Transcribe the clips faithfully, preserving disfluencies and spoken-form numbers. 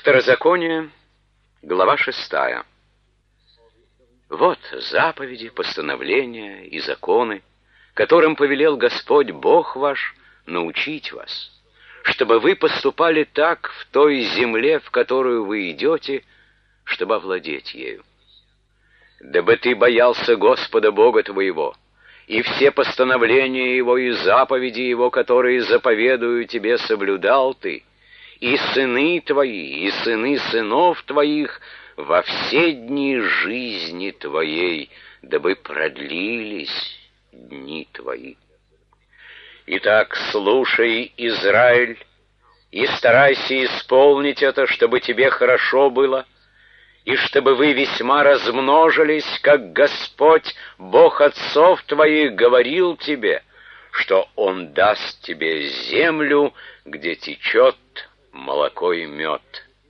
Второзаконие, глава шестая. Вот заповеди, постановления и законы, которым повелел Господь Бог ваш научить вас, чтобы вы поступали так в той земле, в которую вы идете, чтобы овладеть ею. Дабы ты боялся Господа Бога твоего, и все постановления Его и заповеди Его, которые заповедую тебе, соблюдал ты, и сыны твои, и сыны сынов твоих во все дни жизни твоей, дабы продлились дни твои. Итак, слушай, Израиль, и старайся исполнить это, чтобы тебе хорошо было, и чтобы вы весьма размножились, как Господь, Бог отцов твоих, говорил тебе, что Он даст тебе землю, где течет молоко и мед.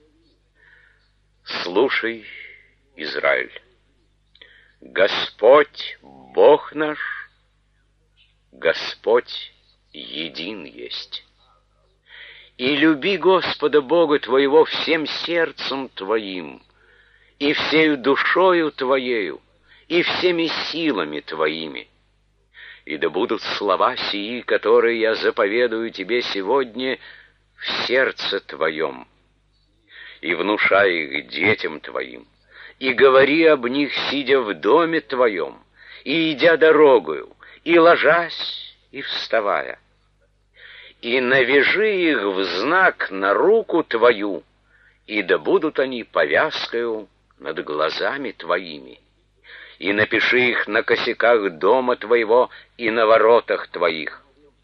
Слушай, Израиль, Господь, Бог наш, Господь един есть. И люби Господа Бога твоего всем сердцем твоим, и всею душою твоею, и всеми силами твоими. И да будут слова сии, которые я заповедую тебе сегодня, в сердце твоем, и внушай их детям твоим, и говори об них, сидя в доме твоем, и идя дорогою, и ложась, и вставая. И навяжи их в знак на руку твою, и да будут они повязкою над глазами твоими. И напиши их на косяках дома твоего и на воротах твоих.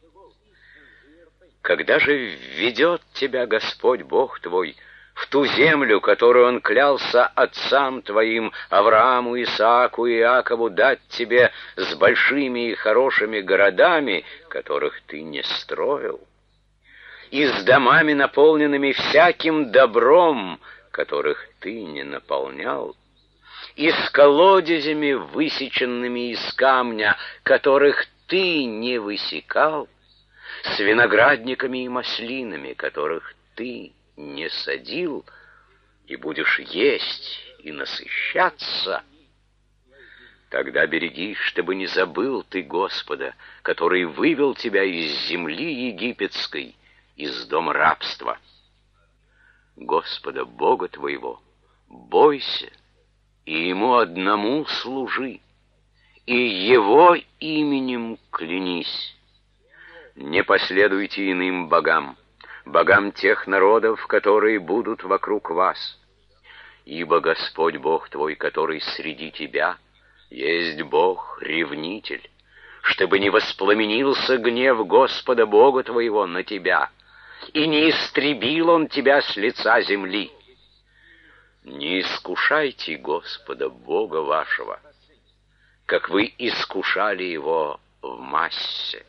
Когда же введет тебя Господь Бог твой в ту землю, которую Он клялся отцам твоим, Аврааму, Исааку и Иакову, дать тебе с большими и хорошими городами, которых ты не строил, и с домами, наполненными всяким добром, которых ты не наполнял, и с колодезями, высеченными из камня, которых ты не высекал, с виноградниками и маслинами, которых ты не садил, и будешь есть и насыщаться, тогда берегись, чтобы не забыл ты Господа, который вывел тебя из земли египетской, из дома рабства. Господа Бога твоего бойся, и Ему одному служи, и Его именем клянись. Не последуйте иным богам, богам тех народов, которые будут вокруг вас. Ибо Господь Бог твой, который среди тебя, есть Бог-ревнитель, чтобы не воспламенился гнев Господа Бога твоего на тебя, и не истребил Он тебя с лица земли. Не искушайте Господа Бога вашего, как вы искушали Его в Массе.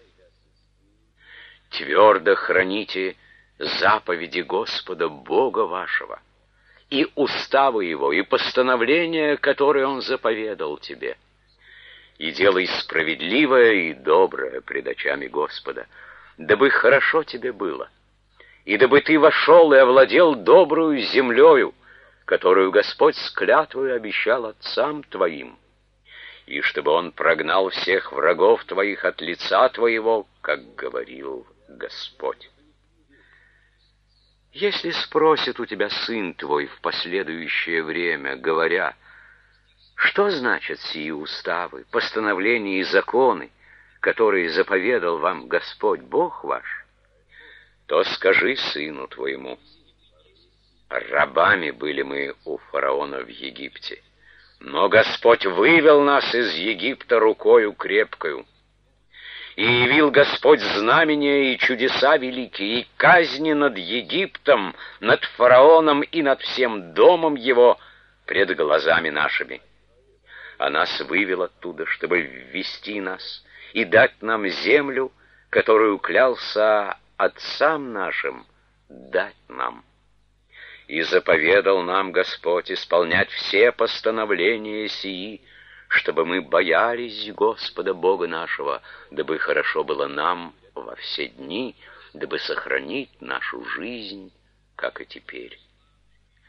Твердо храните заповеди Господа Бога вашего, и уставы Его, и постановления, которые Он заповедал тебе. И делай справедливое и доброе пред очами Господа, дабы хорошо тебе было, и дабы ты вошел и овладел добрую землею, которую Господь с клятвою обещал отцам твоим, и чтобы Он прогнал всех врагов твоих от лица твоего, как говорил Господь. Если спросит у тебя сын твой в последующее время, говоря, что значат сии уставы, постановления и законы, которые заповедал вам Господь Бог ваш, то скажи сыну твоему: рабами были мы у фараона в Египте, но Господь вывел нас из Египта рукою крепкою. И явил Господь знамения и чудеса великие, и казни над Египтом, над фараоном и над всем домом его пред глазами нашими. А нас вывел оттуда, чтобы ввести нас и дать нам землю, которую клялся отцам нашим дать нам. И заповедал нам Господь исполнять все постановления сии, чтобы мы боялись Господа Бога нашего, дабы хорошо было нам во все дни, дабы сохранить нашу жизнь, как и теперь.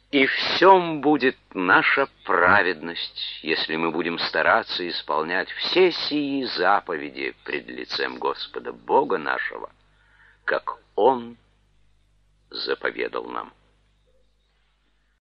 И всем будет наша праведность, если мы будем стараться исполнять все сии заповеди пред лицем Господа Бога нашего, как Он заповедал нам.